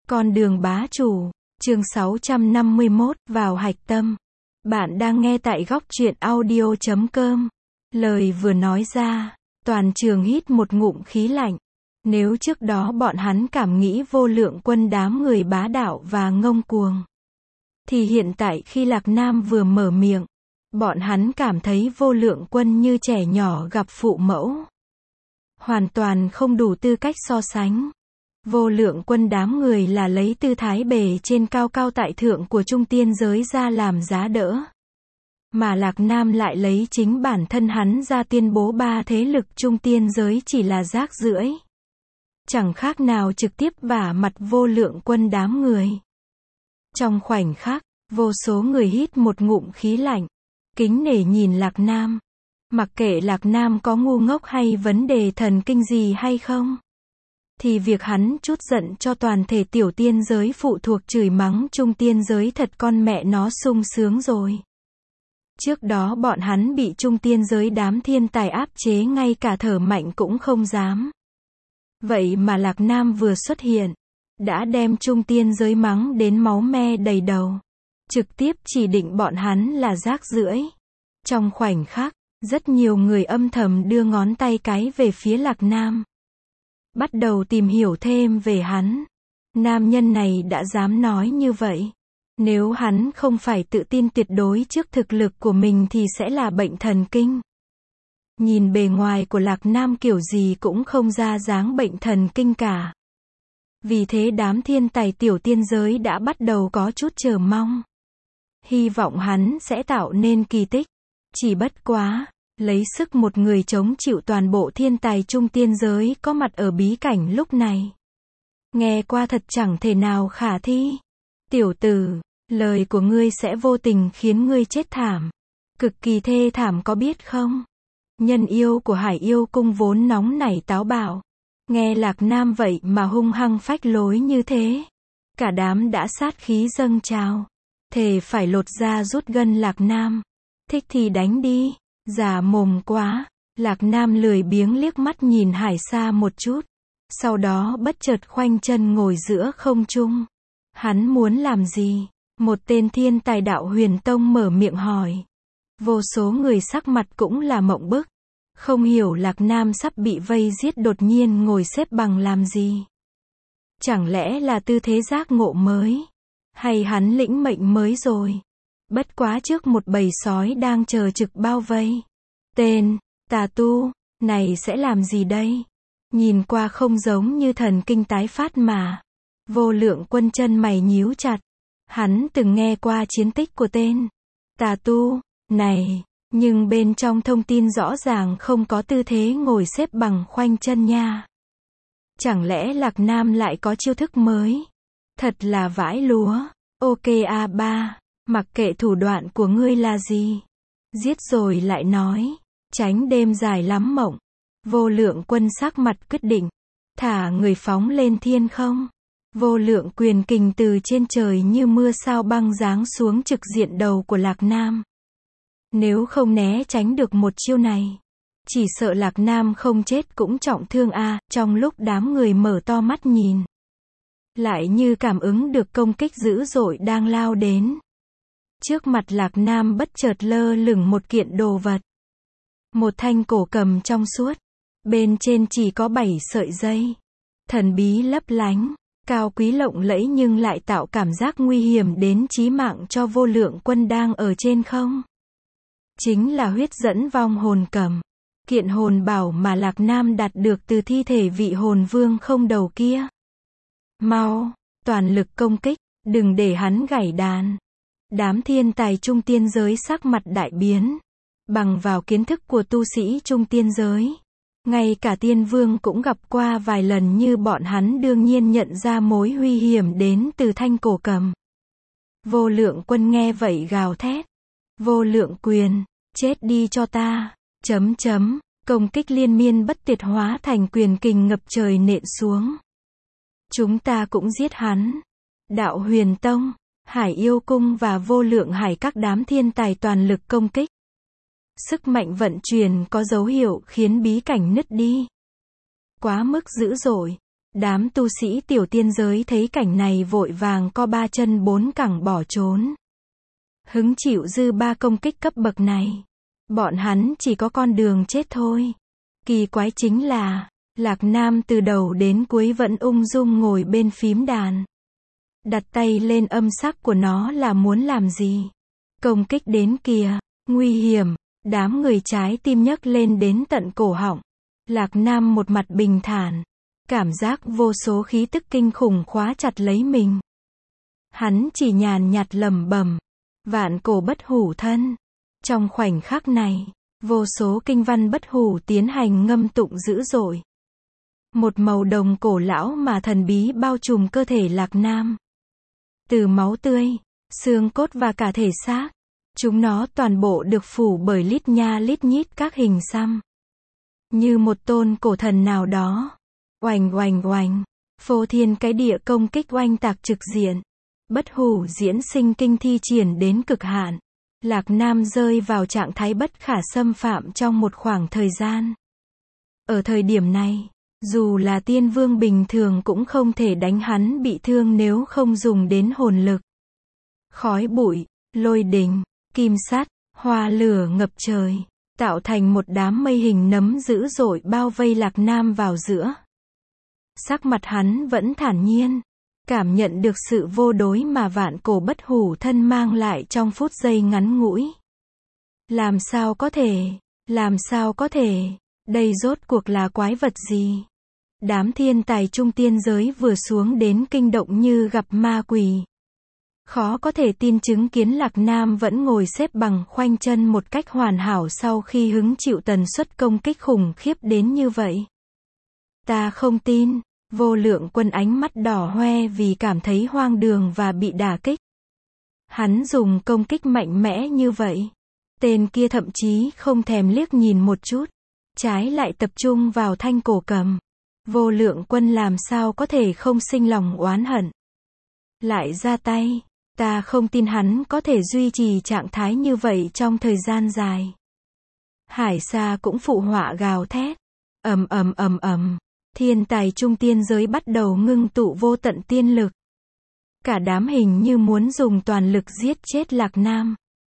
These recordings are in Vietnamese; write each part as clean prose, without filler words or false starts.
Con đường bá chủ, chương 651, vào hạch tâm. Bạn đang nghe tại góc truyện audio.com. Lời vừa nói ra, toàn trường hít một ngụm khí lạnh. Nếu trước đó bọn hắn cảm nghĩ Vô Lượng Quân đám người bá đạo và ngông cuồng, thì hiện tại khi Lạc Nam vừa mở miệng, bọn hắn cảm thấy Vô Lượng Quân như trẻ nhỏ gặp phụ mẫu. Hoàn toàn không đủ tư cách so sánh. Vô Lượng Quân đám người là lấy tư thái bề trên cao cao tại thượng của trung tiên giới ra làm giá đỡ. Mà Lạc Nam lại lấy chính bản thân hắn ra tuyên bố ba thế lực trung tiên giới chỉ là rác rưởi. Chẳng khác nào trực tiếp vả mặt Vô Lượng Quân đám người. Trong khoảnh khắc, vô số người hít một ngụm khí lạnh, kính nể nhìn Lạc Nam. Mặc kệ Lạc Nam có ngu ngốc hay vấn đề thần kinh gì hay không, thì việc hắn chút giận cho toàn thể tiểu tiên giới phụ thuộc chửi mắng trung tiên giới thật con mẹ nó sung sướng rồi. Trước đó bọn hắn bị trung tiên giới đám thiên tài áp chế ngay cả thở mạnh cũng không dám. Vậy mà Lạc Nam vừa xuất hiện, đã đem trung tiên giới mắng đến máu me đầy đầu. Trực tiếp chỉ định bọn hắn là rác rưởi. Trong khoảnh khắc, rất nhiều người âm thầm đưa ngón tay cái về phía Lạc Nam. Bắt đầu tìm hiểu thêm về hắn. Nam nhân này đã dám nói như vậy. Nếu hắn không phải tự tin tuyệt đối trước thực lực của mình thì sẽ là bệnh thần kinh. Nhìn bề ngoài của Lạc Nam kiểu gì cũng không ra dáng bệnh thần kinh cả. Vì thế đám thiên tài tiểu tiên giới đã bắt đầu có chút chờ mong. Hy vọng hắn sẽ tạo nên kỳ tích. Chỉ bất quá, lấy sức một người chống chịu toàn bộ thiên tài trung tiên giới có mặt ở bí cảnh lúc này. Nghe qua thật chẳng thể nào khả thi. Tiểu tử, lời của ngươi sẽ vô tình khiến ngươi chết thảm. Cực kỳ thê thảm có biết không? Nhân yêu của Hải Yêu Cung vốn nóng nảy táo bạo. Nghe Lạc Nam vậy mà hung hăng phách lối như thế. Cả đám đã sát khí dâng trào. Thề phải lột da rút gân Lạc Nam. Thích thì đánh đi. Già mồm quá. Lạc Nam lười biếng liếc mắt nhìn Hải Sa một chút. Sau đó bất chợt khoanh chân ngồi giữa không trung. Hắn muốn làm gì? Một tên thiên tài đạo huyền tông mở miệng hỏi. Vô số người sắc mặt cũng là mộng bức. Không hiểu Lạc Nam sắp bị vây giết đột nhiên ngồi xếp bằng làm gì? Chẳng lẽ là tư thế giác ngộ mới? Hay hắn lĩnh mệnh mới rồi? Bất quá trước một bầy sói đang chờ trực bao vây. Tên, tà tu, này sẽ làm gì đây? Nhìn qua không giống như thần kinh tái phát mà. Vô Lượng Quân chân mày nhíu chặt. Hắn từng nghe qua chiến tích của tên tà tu này, nhưng bên trong thông tin rõ ràng không có tư thế ngồi xếp bằng khoanh chân nha. Chẳng lẽ Lạc Nam lại có chiêu thức mới? Thật là vãi lúa. Ok A3, mặc kệ thủ đoạn của ngươi là gì. Giết rồi lại nói. Tránh đêm dài lắm mộng. Vô Lượng Quân sắc mặt quyết định. Thả người phóng lên thiên không. Vô lượng quyền kình từ trên trời như mưa sao băng giáng xuống trực diện đầu của Lạc Nam. Nếu không né tránh được một chiêu này, chỉ sợ Lạc Nam không chết cũng trọng thương a. Trong lúc đám người mở to mắt nhìn, lại như cảm ứng được công kích dữ dội đang lao đến. Trước mặt Lạc Nam bất chợt lơ lửng một kiện đồ vật. Một thanh cổ cầm trong suốt. Bên trên chỉ có 7 sợi dây. Thần bí lấp lánh. Cao quý lộng lẫy nhưng lại tạo cảm giác nguy hiểm đến chí mạng cho Vô Lượng Quân đang ở trên không. Chính là huyết dẫn vong hồn cầm. Kiện hồn bảo mà Lạc Nam đạt được từ thi thể vị hồn vương không đầu kia. Mau, toàn lực công kích, đừng để hắn gãy đàn. Đám thiên tài trung tiên giới sắc mặt đại biến. Bằng vào kiến thức của tu sĩ trung tiên giới, ngay cả tiên vương cũng gặp qua vài lần như bọn hắn đương nhiên nhận ra mối nguy hiểm đến từ thanh cổ cầm. Vô Lượng Quân nghe vậy gào thét. Vô lượng quyền, chết đi cho ta. Công kích liên miên bất tuyệt hóa thành quyền kình ngập trời nện xuống. Chúng ta cũng giết hắn. Đạo Huyền Tông, Hải Yêu Cung và Vô Lượng Hải các đám thiên tài toàn lực công kích. Sức mạnh vận chuyển có dấu hiệu khiến bí cảnh nứt đi. Quá mức dữ dội. Đám tu sĩ tiểu tiên giới thấy cảnh này vội vàng co ba chân bốn cẳng bỏ trốn. Hứng chịu dư ba công kích cấp bậc này. Bọn hắn chỉ có con đường chết thôi. Kỳ quái chính là, Lạc Nam từ đầu đến cuối vẫn ung dung ngồi bên phím đàn. Đặt tay lên âm sắc của nó là muốn làm gì? Công kích đến kìa, nguy hiểm, đám người trái tim nhấc lên đến tận cổ họng. Lạc Nam một mặt bình thản, cảm giác vô số khí tức kinh khủng khóa chặt lấy mình. Hắn chỉ nhàn nhạt lẩm bẩm, vạn cổ bất hủ thân. Trong khoảnh khắc này, vô số kinh văn bất hủ tiến hành ngâm tụng dữ dội. Một màu đồng cổ lão mà thần bí bao trùm cơ thể Lạc Nam. Từ máu tươi, xương cốt và cả thể xác, chúng nó toàn bộ được phủ bởi lít nha lít nhít các hình xăm. Như một tôn cổ thần nào đó. Oành oành oành, phô thiên cái địa công kích oanh tạc trực diện. Bất hủ diễn sinh kinh thi triển đến cực hạn. Lạc Nam rơi vào trạng thái bất khả xâm phạm trong một khoảng thời gian. Ở thời điểm này, dù là tiên vương bình thường cũng không thể đánh hắn bị thương nếu không dùng đến hồn lực. Khói bụi, lôi đình, kim sắt, hoa lửa ngập trời, tạo thành một đám mây hình nấm dữ dội bao vây Lạc Nam vào giữa. Sắc mặt hắn vẫn thản nhiên, cảm nhận được sự vô đối mà vạn cổ bất hủ thân mang lại trong phút giây ngắn ngủi. Làm sao có thể, đây rốt cuộc là quái vật gì? Đám thiên tài trung tiên giới vừa xuống đến kinh động như gặp ma quỷ. Khó có thể tin chứng kiến Lạc Nam vẫn ngồi xếp bằng khoanh chân một cách hoàn hảo sau khi hứng chịu tần suất công kích khủng khiếp đến như vậy. Ta không tin. Vô Lượng Quân ánh mắt đỏ hoe vì cảm thấy hoang đường và bị đả kích. Hắn dùng công kích mạnh mẽ như vậy. Tên kia thậm chí không thèm liếc nhìn một chút. Trái lại tập trung vào thanh cổ cầm. Vô Lượng Quân làm sao có thể không sinh lòng oán hận. Lại ra tay. Ta không tin hắn có thể duy trì trạng thái như vậy trong thời gian dài. Hải Sa cũng phụ họa gào thét. Ầm ầm ầm ầm. Thiên tài trung tiên giới bắt đầu ngưng tụ vô tận tiên lực. Cả đám hình như muốn dùng toàn lực giết chết Lạc Nam.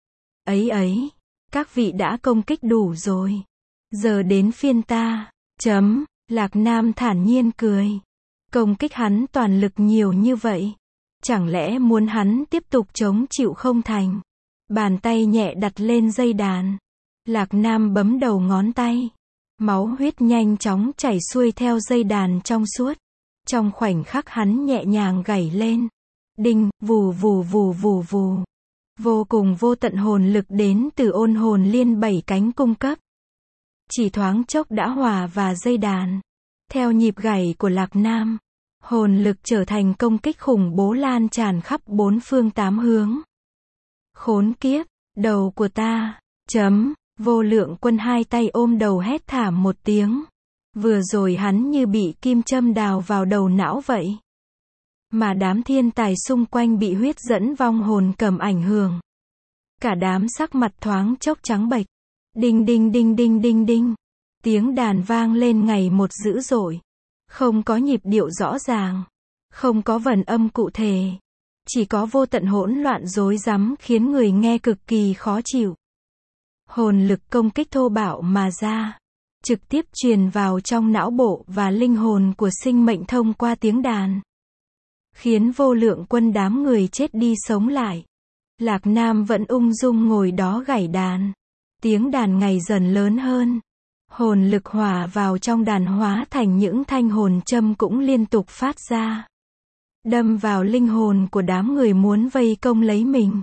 Ấy, các vị đã công kích đủ rồi. Giờ đến phiên ta. Lạc Nam thản nhiên cười. Công kích hắn toàn lực nhiều như vậy. Chẳng lẽ muốn hắn tiếp tục chống chịu không thành? Bàn tay nhẹ đặt lên dây đàn. Lạc Nam bấm đầu ngón tay. Máu huyết nhanh chóng chảy xuôi theo dây đàn trong suốt. Trong khoảnh khắc hắn nhẹ nhàng gảy lên. Đinh, vù vù vù vù vù. Vô cùng vô tận hồn lực đến từ ôn hồn liên 7 cánh cung cấp. Chỉ thoáng chốc đã hòa và dây đàn. Theo nhịp gảy của Lạc Nam, hồn lực trở thành công kích khủng bố lan tràn khắp bốn phương tám hướng. Khốn kiếp, đầu của ta. Vô Lượng Quân hai tay ôm đầu hét thảm một tiếng. Vừa rồi hắn như bị kim châm đào vào đầu não vậy. Mà đám thiên tài xung quanh bị huyết dẫn vong hồn cầm ảnh hưởng. Cả đám sắc mặt thoáng chốc trắng bệch. Đinh đinh đinh đinh đinh đinh. Tiếng đàn vang lên ngày một dữ dội. Không có nhịp điệu rõ ràng. Không có vần âm cụ thể. Chỉ có vô tận hỗn loạn rối rắm khiến người nghe cực kỳ khó chịu. Hồn lực công kích thô bạo mà ra. Trực tiếp truyền vào trong não bộ và linh hồn của sinh mệnh thông qua tiếng đàn. Khiến Vô Lượng Quân đám người chết đi sống lại. Lạc Nam vẫn ung dung ngồi đó gảy đàn. Tiếng đàn ngày dần lớn hơn. Hồn lực hòa vào trong đàn hóa thành những thanh hồn châm cũng liên tục phát ra. Đâm vào linh hồn của đám người muốn vây công lấy mình.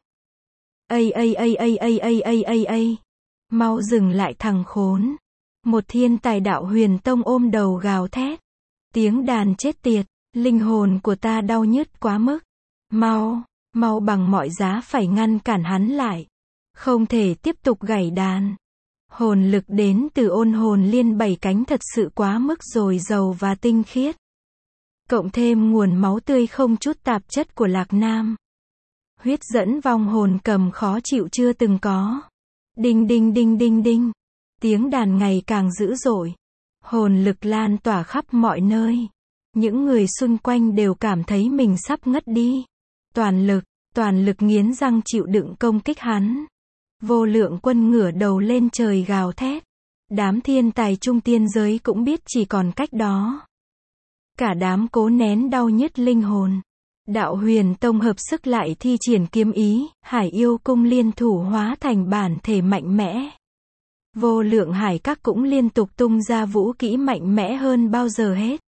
Ây. Mau dừng lại thằng khốn. Một thiên tài đạo huyền tông ôm đầu gào thét. Tiếng đàn chết tiệt, linh hồn của ta đau nhức quá mức. Mau bằng mọi giá phải ngăn cản hắn lại. Không thể tiếp tục gảy đàn. Hồn lực đến từ ôn hồn liên 7 cánh thật sự quá mức dồi dào và tinh khiết. Cộng thêm nguồn máu tươi không chút tạp chất của Lạc Nam. Huyết dẫn vong hồn cầm khó chịu chưa từng có. Đinh đinh đinh đinh đinh. Tiếng đàn ngày càng dữ dội. Hồn lực lan tỏa khắp mọi nơi. Những người xung quanh đều cảm thấy mình sắp ngất đi. Toàn lực nghiến răng chịu đựng công kích hắn. Vô Lượng Quân ngửa đầu lên trời gào thét. Đám thiên tài trung tiên giới cũng biết chỉ còn cách đó. Cả đám cố nén đau nhức linh hồn. Đạo Huyền Tông hợp sức lại thi triển kiếm ý, Hải Yêu Cung liên thủ hóa thành bản thể mạnh mẽ. Vô Lượng Hải Các cũng liên tục tung ra vũ kỹ mạnh mẽ hơn bao giờ hết.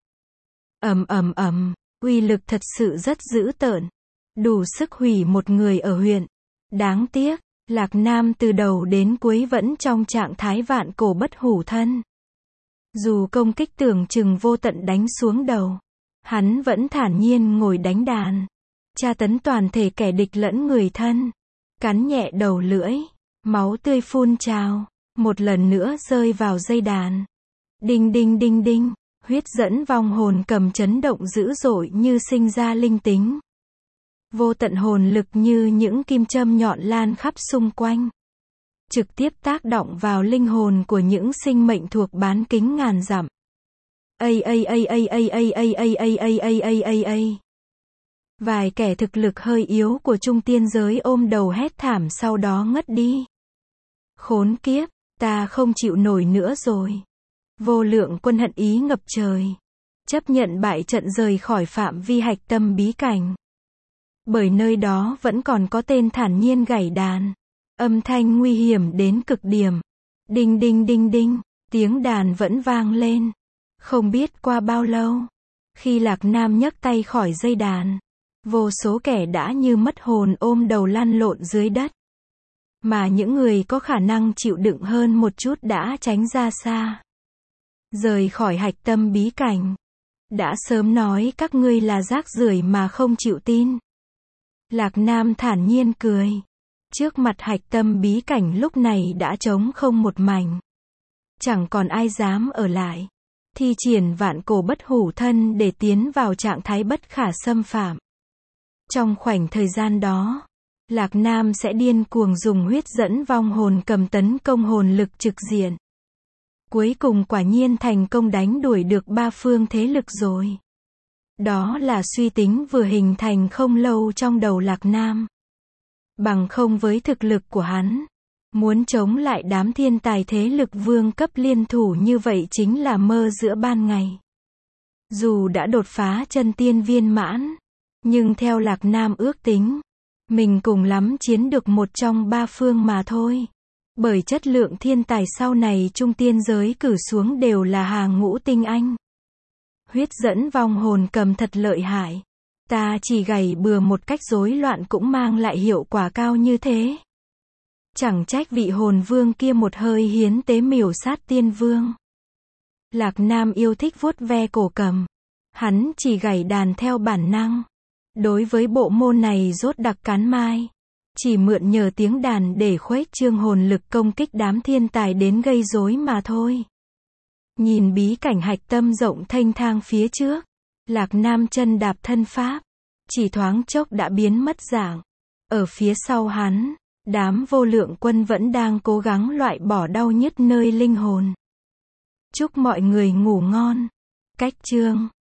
Uy lực thật sự rất dữ tợn. Đủ sức hủy một người ở huyện. Đáng tiếc, Lạc Nam từ đầu đến cuối vẫn trong trạng thái vạn cổ bất hủ thân. Dù công kích tưởng chừng vô tận đánh xuống đầu, hắn vẫn thản nhiên ngồi đánh đàn, tra tấn toàn thể kẻ địch lẫn người thân. Cắn nhẹ đầu lưỡi, máu tươi phun trào, một lần nữa rơi vào dây đàn. Đinh đinh đinh đinh, huyết dẫn vong hồn cầm chấn động dữ dội như sinh ra linh tính. Vô tận hồn lực như những kim châm nhọn lan khắp xung quanh, trực tiếp tác động vào linh hồn của những sinh mệnh thuộc bán kính ngàn dặm. Vài kẻ thực lực hơi yếu của trung tiên giới ôm đầu hét thảm sau đó ngất đi. Khốn kiếp, ta không chịu nổi nữa rồi. Vô Lượng Quân hận ý ngập trời, chấp nhận bại trận rời khỏi phạm vi hạch tâm bí cảnh. Bởi nơi đó vẫn còn có tên thản nhiên gảy đàn. Âm thanh nguy hiểm đến cực điểm. Đinh đinh đinh đinh, tiếng đàn vẫn vang lên. Không biết qua bao lâu, khi Lạc Nam nhấc tay khỏi dây đàn, vô số kẻ đã như mất hồn ôm đầu lăn lộn dưới đất. Mà những người có khả năng chịu đựng hơn một chút đã tránh ra xa, rời khỏi hạch tâm bí cảnh. Đã sớm nói các ngươi là rác rưởi mà không chịu tin. Lạc Nam thản nhiên cười. Trước mặt hạch tâm bí cảnh lúc này đã trống không một mảnh. Chẳng còn ai dám ở lại. Thi triển vạn cổ bất hủ thân để tiến vào trạng thái bất khả xâm phạm. Trong khoảnh thời gian đó, Lạc Nam sẽ điên cuồng dùng huyết dẫn vong hồn cầm tấn công hồn lực trực diện. Cuối cùng quả nhiên thành công đánh đuổi được ba phương thế lực rồi. Đó là suy tính vừa hình thành không lâu trong đầu Lạc Nam. Bằng không với thực lực của hắn, muốn chống lại đám thiên tài thế lực vương cấp liên thủ như vậy chính là mơ giữa ban ngày. Dù đã đột phá chân tiên viên mãn, nhưng theo Lạc Nam ước tính, mình cùng lắm chiến được một trong ba phương mà thôi. Bởi chất lượng thiên tài sau này trung tiên giới cử xuống đều là hàng ngũ tinh anh. Huyết dẫn vong hồn cầm thật lợi hại. Ta chỉ gảy bừa một cách rối loạn cũng mang lại hiệu quả cao như thế. Chẳng trách vị hồn vương kia một hơi hiến tế miểu sát tiên vương. Lạc Nam yêu thích vuốt ve cổ cầm. Hắn chỉ gảy đàn theo bản năng. Đối với bộ môn này rốt đặc cán mai. Chỉ mượn nhờ tiếng đàn để khuếch trương hồn lực công kích đám thiên tài đến gây rối mà thôi. Nhìn bí cảnh hạch tâm rộng thênh thang phía trước, Lạc Nam chân đạp thân pháp, chỉ thoáng chốc đã biến mất dạng. Ở phía sau hắn, đám Vô Lượng Quân vẫn đang cố gắng loại bỏ đau nhức nơi linh hồn. Chúc mọi người ngủ ngon. Cách chương